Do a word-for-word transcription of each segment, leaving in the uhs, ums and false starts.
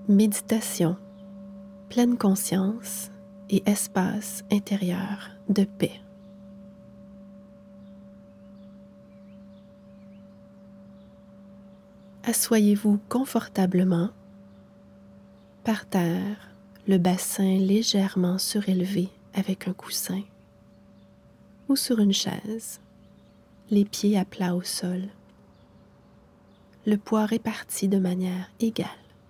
Méditation, pleine conscience et espace intérieur de paix. Assoyez-vous confortablement par terre, le bassin légèrement surélevé avec un coussin ou sur une chaise, les pieds à plat au sol, le poids réparti de manière égale.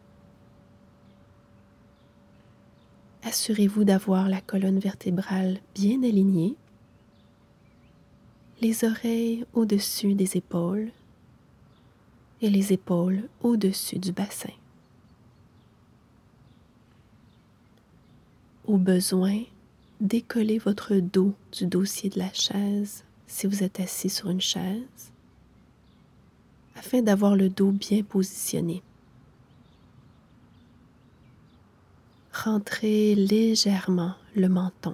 Assurez-vous d'avoir la colonne vertébrale bien alignée, les oreilles au-dessus des épaules et les épaules au-dessus du bassin. Au besoin, décollez votre dos du dossier de la chaise si vous êtes assis sur une chaise, afin d'avoir le dos bien positionné. Rentrez légèrement le menton.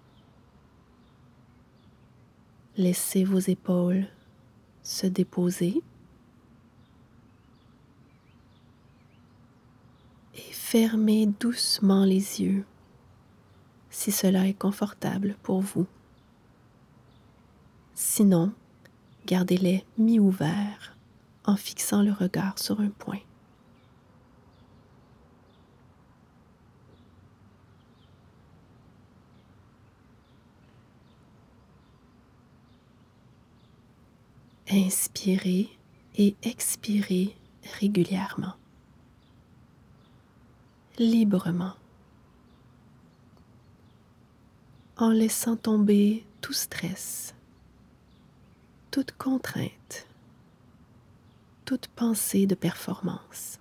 Laissez vos épaules se déposer et fermez doucement les yeux si cela est confortable pour vous. Sinon, gardez-les mi-ouverts en fixant le regard sur un point. Inspirez et expirez régulièrement, librement, en laissant tomber tout stress, toute contrainte, toute pensée de performance.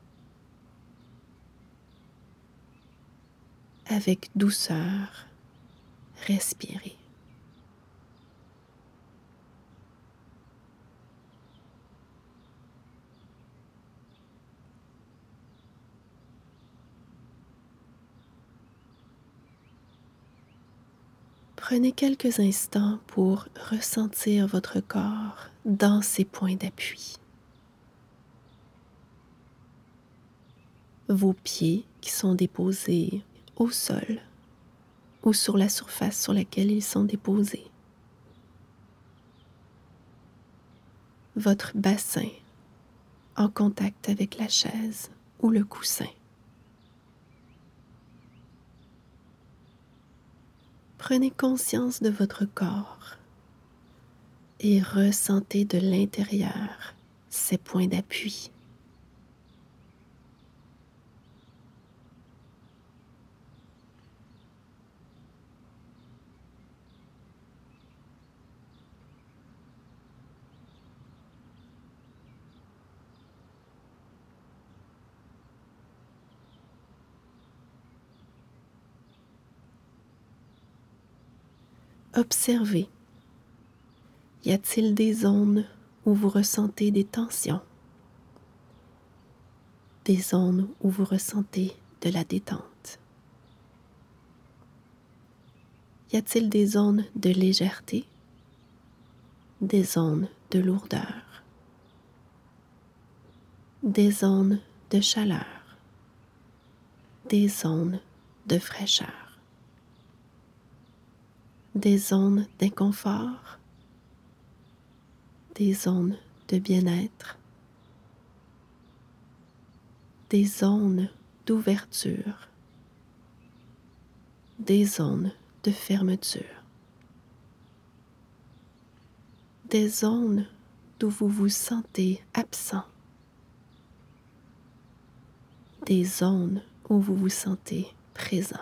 Avec douceur, respirez. Prenez quelques instants pour ressentir votre corps dans ses points d'appui. Vos pieds qui sont déposés au sol ou sur la surface sur laquelle ils sont déposés. Votre bassin en contact avec la chaise ou le coussin. Prenez conscience de votre corps et ressentez de l'intérieur ses points d'appui. Observez. Y a-t-il des zones où vous ressentez des tensions? Des zones où vous ressentez de la détente? Y a-t-il des zones de légèreté? Des zones de lourdeur? Des zones de chaleur? Des zones de fraîcheur? Des zones d'inconfort? Des zones de bien-être? Des zones d'ouverture? Des zones de fermeture? Des zones d'où vous vous sentez absent? Des zones où vous vous sentez présent?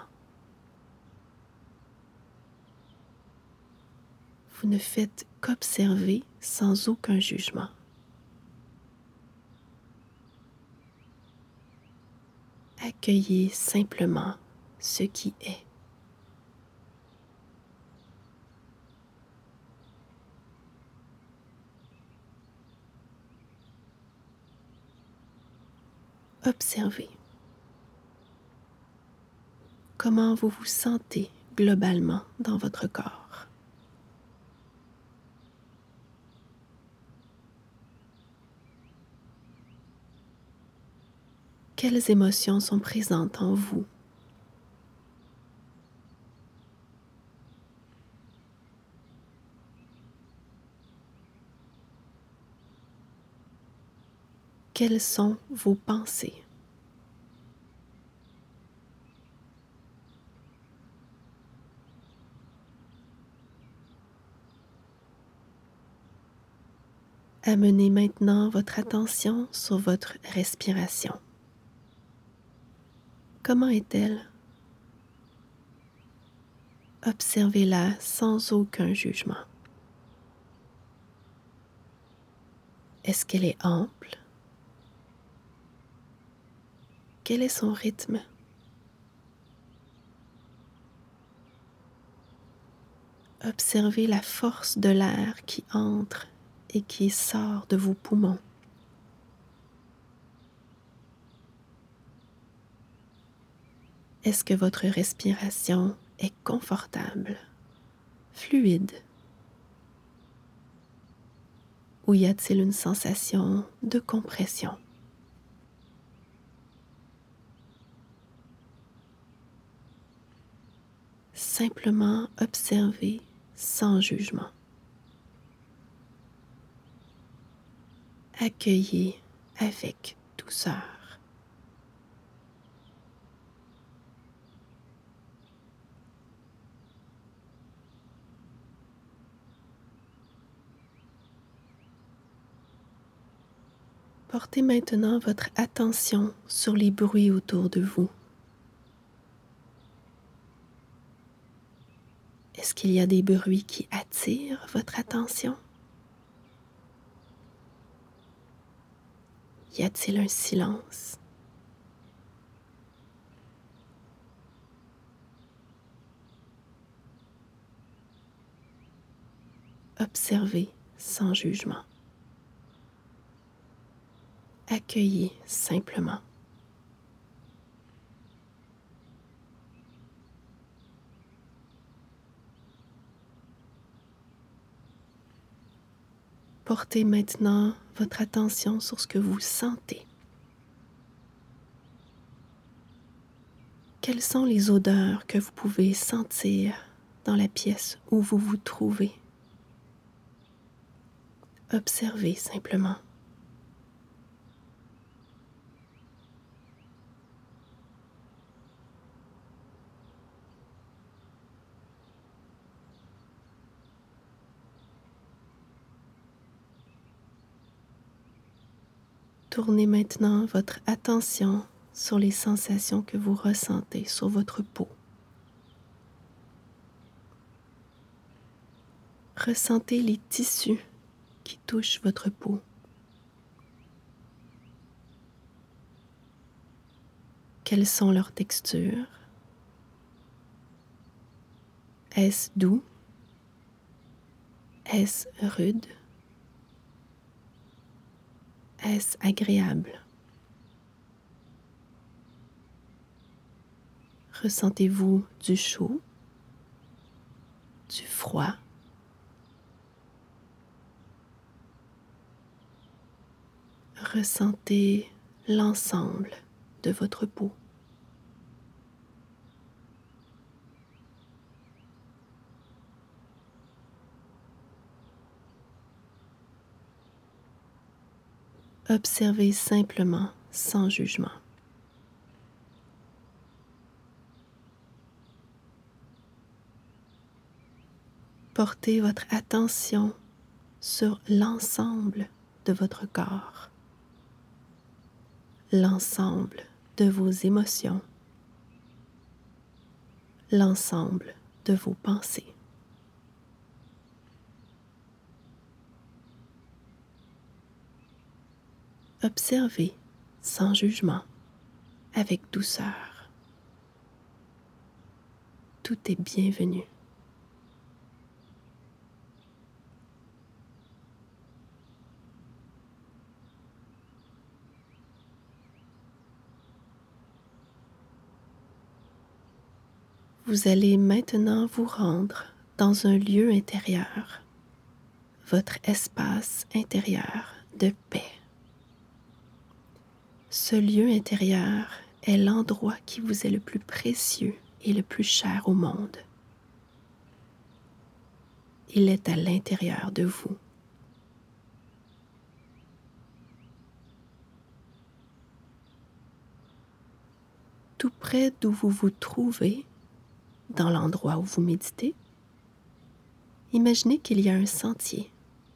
Vous ne faites qu'observer sans aucun jugement. Accueillez simplement ce qui est. Observez. Comment vous vous sentez globalement dans votre corps? Quelles émotions sont présentes en vous? Quelles sont vos pensées? Amenez maintenant votre attention sur votre respiration. Comment est-elle? Observez-la sans aucun jugement. Est-ce qu'elle est ample? Quel est son rythme? Observez la force de l'air qui entre et qui sort de vos poumons. Est-ce que votre respiration est confortable, fluide? Ou y a-t-il une sensation de compression? Simplement observez sans jugement. Accueillez avec douceur. Portez maintenant votre attention sur les bruits autour de vous. Est-ce qu'il y a des bruits qui attirent votre attention? Y a-t-il un silence? Observez sans jugement. Accueillez simplement. Portez maintenant votre attention sur ce que vous sentez. Quelles sont les odeurs que vous pouvez sentir dans la pièce où vous vous trouvez? Observez simplement. Tournez maintenant votre attention sur les sensations que vous ressentez sur votre peau. Ressentez les tissus qui touchent votre peau. Quelles sont leurs textures? Est-ce doux? Est-ce rude? Est-ce agréable? Ressentez-vous du chaud, du froid? Ressentez l'ensemble de votre peau. Observez simplement sans jugement. Portez votre attention sur l'ensemble de votre corps, l'ensemble de vos émotions, l'ensemble de vos pensées. Observez sans jugement, avec douceur. Tout est bienvenu. Vous allez maintenant vous rendre dans un lieu intérieur, votre espace intérieur de paix. Ce lieu intérieur est l'endroit qui vous est le plus précieux et le plus cher au monde. Il est à l'intérieur de vous. Tout près d'où vous vous trouvez, dans l'endroit où vous méditez, imaginez qu'il y a un sentier.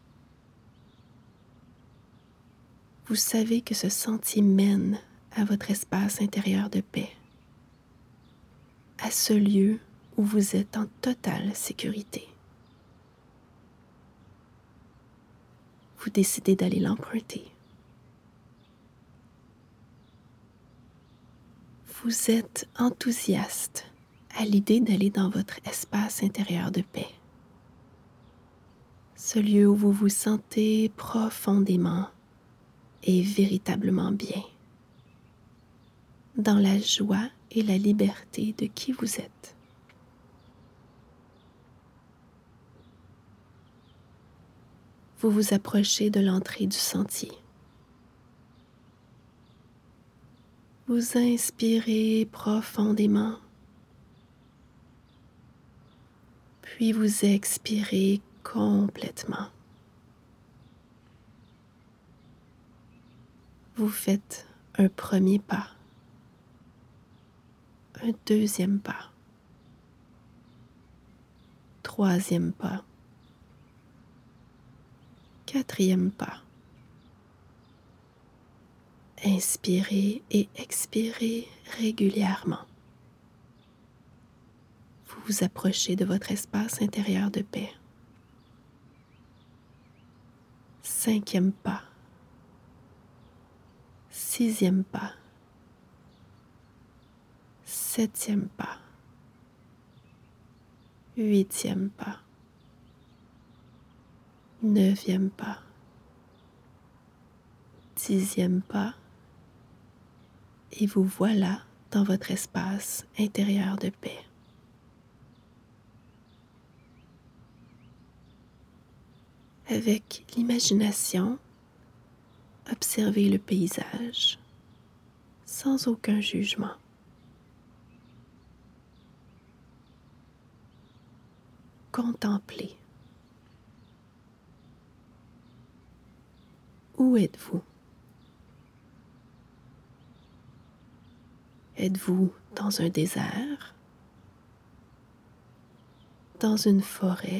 Vous savez que ce sentier mène à votre espace intérieur de paix, à ce lieu où vous êtes en totale sécurité. Vous décidez d'aller l'emprunter. Vous êtes enthousiaste à l'idée d'aller dans votre espace intérieur de paix, ce lieu où vous vous sentez profondément et véritablement bien, dans la joie et la liberté de qui vous êtes. Vous vous approchez de l'entrée du sentier. Vous inspirez profondément, puis vous expirez complètement. Vous faites un premier pas, un deuxième pas, troisième pas, quatrième pas. Inspirez et expirez régulièrement. Vous vous approchez de votre espace intérieur de paix. Cinquième pas. Sixième pas. Septième pas. Huitième pas. Neuvième pas. Dixième pas. Et vous voilà dans votre espace intérieur de paix. Avec l'imagination, observez le paysage sans aucun jugement. Contemplez. Où êtes-vous? Êtes-vous dans un désert? Dans une forêt?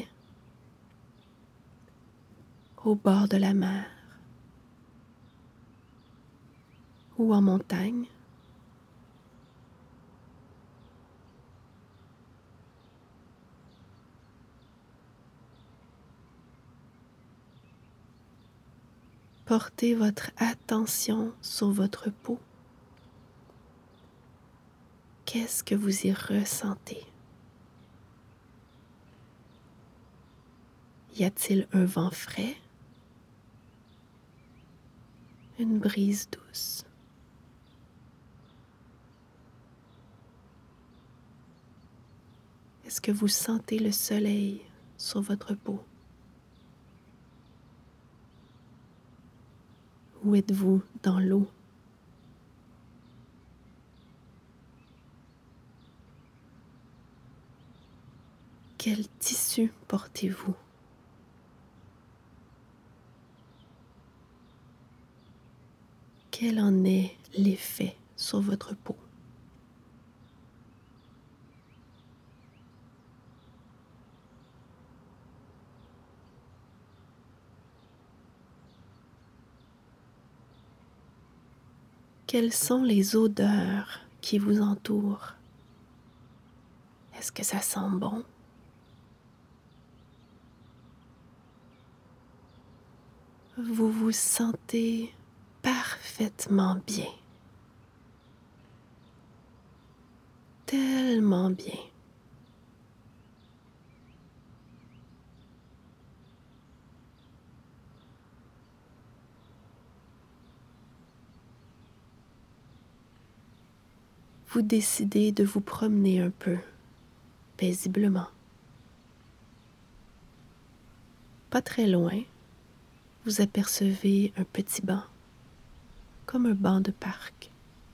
Au bord de la mer? Ou en montagne? Portez votre attention sur votre peau. Qu'est-ce que vous y ressentez? Y a-t-il un vent frais? Une brise douce? Est-ce que vous sentez le soleil sur votre peau? Où êtes-vous dans l'eau? Quel tissu portez-vous? Quel en est l'effet sur votre peau? Quelles sont les odeurs qui vous entourent? Est-ce que ça sent bon? Vous vous sentez parfaitement bien, tellement bien. Vous décidez de vous promener un peu, paisiblement. Pas très loin, vous apercevez un petit banc. comme un banc de parc.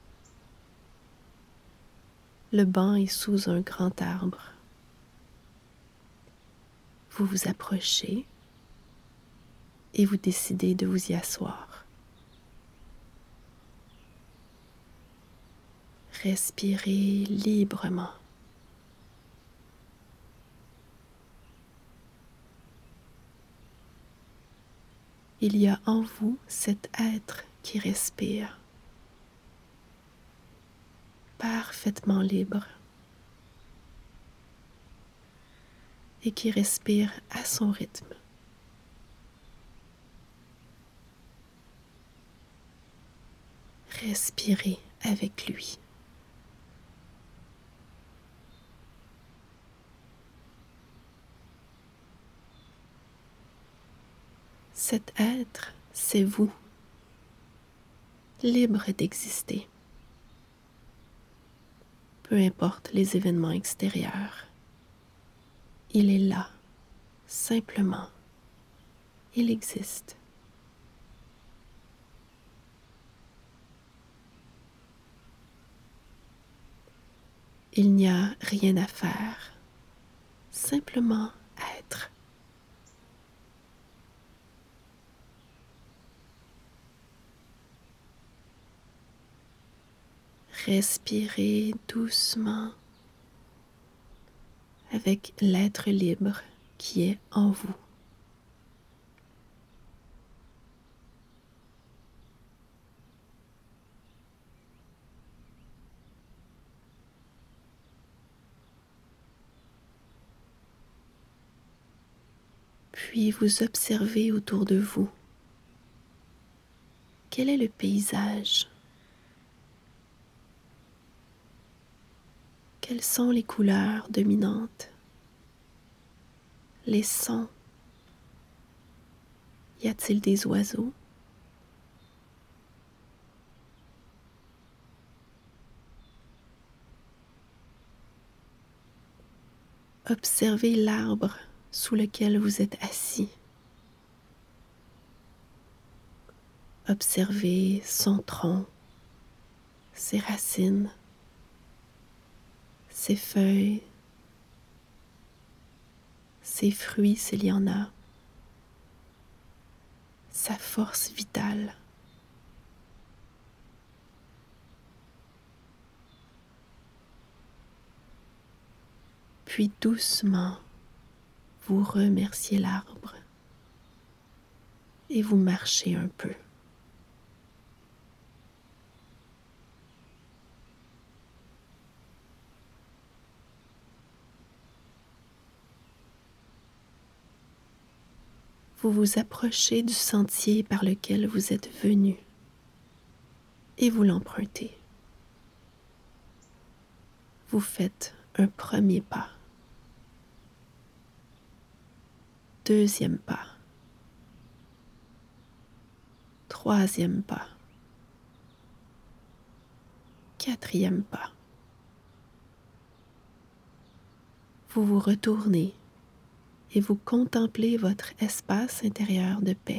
Le banc est sous un grand arbre. Vous vous approchez et vous décidez de vous y asseoir. Respirez librement. Il y a en vous cet être qui respire, parfaitement libre et qui respire à son rythme. Respirez avec lui. Cet être, c'est vous, libre d'exister. Peu importe les événements extérieurs, il est là, simplement, il existe. Il n'y a rien à faire, simplement être. Respirez doucement avec l'être libre qui est en vous. Puis vous observez autour de vous. Quel est le paysage? Quelles sont les couleurs dominantes? Les sons? Y a-t-il des oiseaux? Observez l'arbre sous lequel vous êtes assis. Observez son tronc, ses racines, ses feuilles, ses fruits s'il y en a, sa force vitale. Puis doucement, vous remerciez l'arbre et vous marchez un peu. Vous vous approchez du sentier par lequel vous êtes venu et vous l'empruntez. Vous faites un premier pas, deuxième pas, troisième pas, quatrième pas. Vous vous retournez et vous contemplez votre espace intérieur de paix.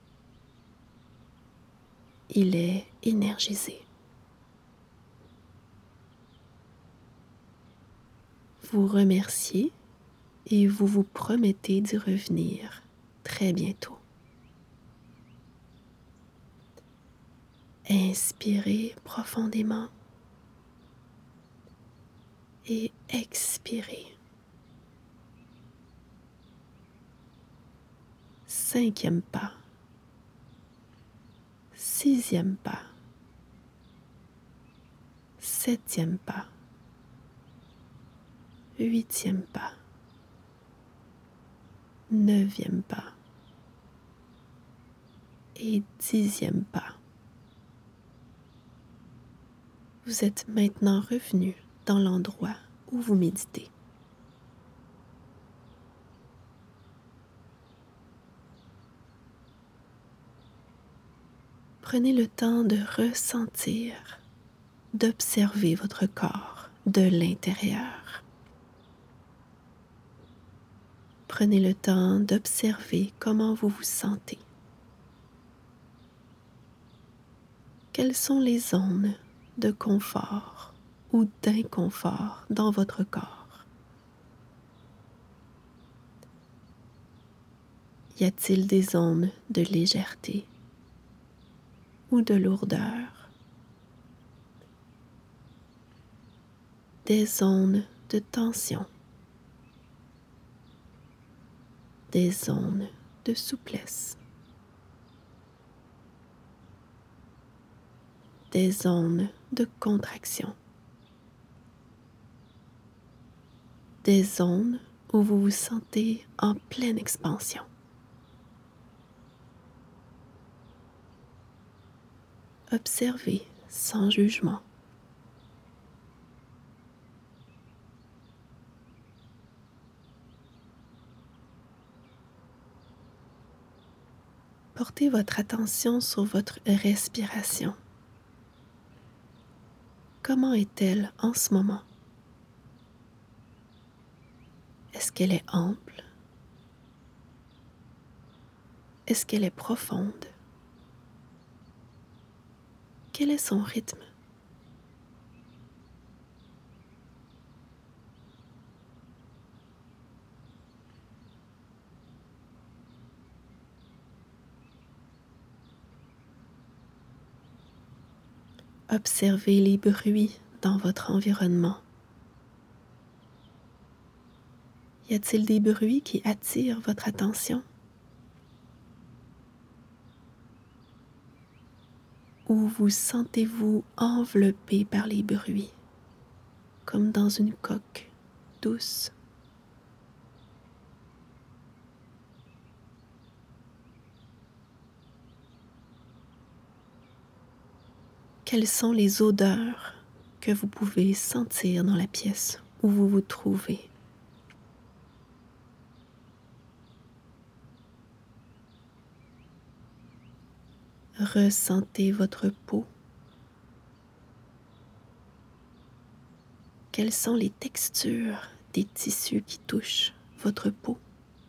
Il est énergisé. Vous remerciez et vous vous promettez d'y revenir très bientôt. Inspirez profondément et expirez. Cinquième pas. Sixième pas. Septième pas. Huitième pas. Neuvième pas. Et dixième pas. Vous êtes maintenant revenu dans l'endroit où vous méditez. Prenez le temps de ressentir, d'observer votre corps de l'intérieur. Prenez le temps d'observer comment vous vous sentez. Quelles sont les zones de confort ou d'inconfort dans votre corps? Y a-t-il des zones de légèreté ou de lourdeur? Des zones de tension? Des zones de souplesse? Des zones de contraction? Des zones où vous vous sentez en pleine expansion? Observez sans jugement. Portez votre attention sur votre respiration. Comment est-elle en ce moment? Est-ce qu'elle est ample? Est-ce qu'elle est profonde? Quel est son rythme? Observez les bruits dans votre environnement. Y a-t-il des bruits qui attirent votre attention? Ou vous sentez-vous enveloppé par les bruits, comme dans une coque douce? Quelles sont les odeurs que vous pouvez sentir dans la pièce où vous vous trouvez? Ressentez votre peau. Quelles sont les textures des tissus qui touchent votre peau?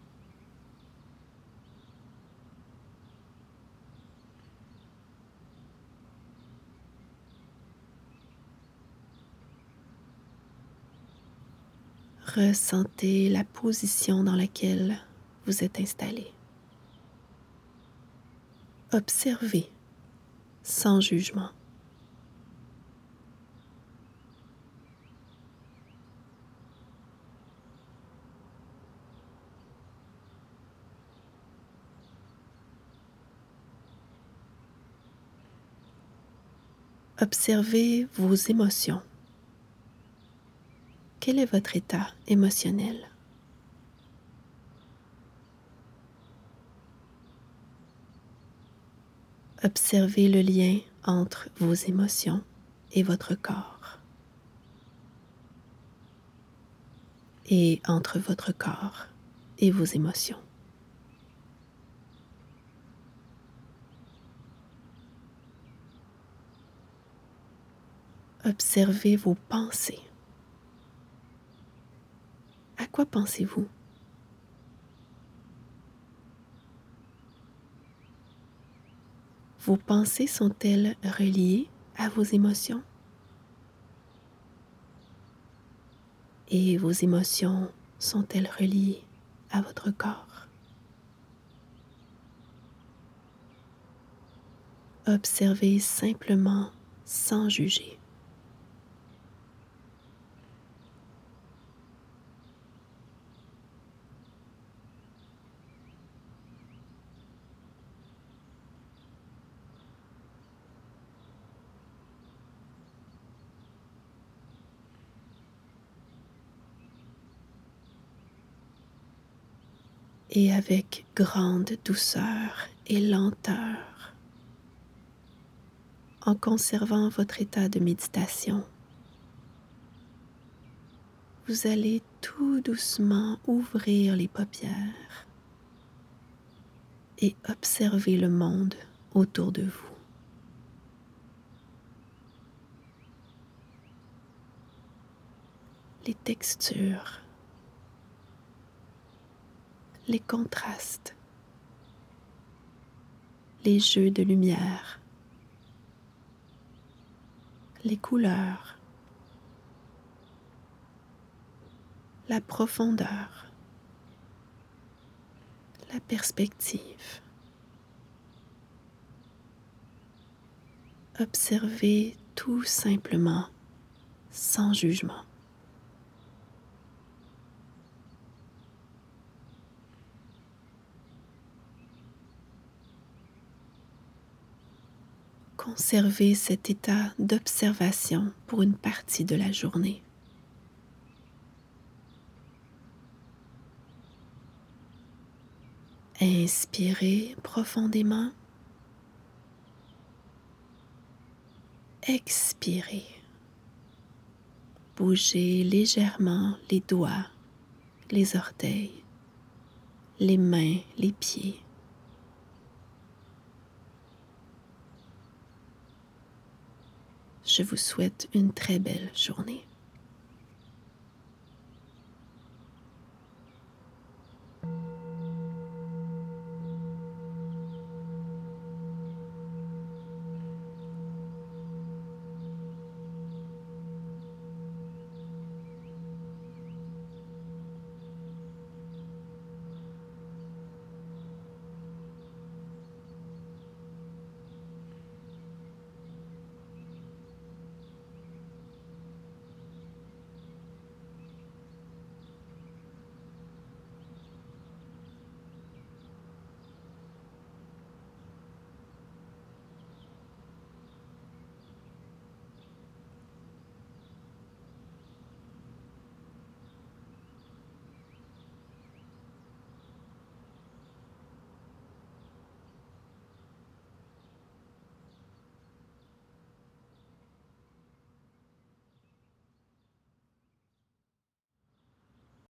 Ressentez la position dans laquelle vous êtes installé. Observez sans jugement. Observez vos émotions. Quel est votre état émotionnel? Observez le lien entre vos émotions et votre corps, et entre votre corps et vos émotions. Observez vos pensées. À quoi pensez-vous? Vos pensées sont-elles reliées à vos émotions? Et vos émotions sont-elles reliées à votre corps? Observez simplement sans juger. Et avec grande douceur et lenteur, en conservant votre état de méditation, vous allez tout doucement ouvrir les paupières et observer le monde autour de vous. Les textures, les contrastes, les jeux de lumière, les couleurs, la profondeur, la perspective. Observez tout simplement, sans jugement. Conservez cet état d'observation pour une partie de la journée. Inspirez profondément. Expirez. Bougez légèrement les doigts, les orteils, les mains, les pieds. Je vous souhaite une très belle journée.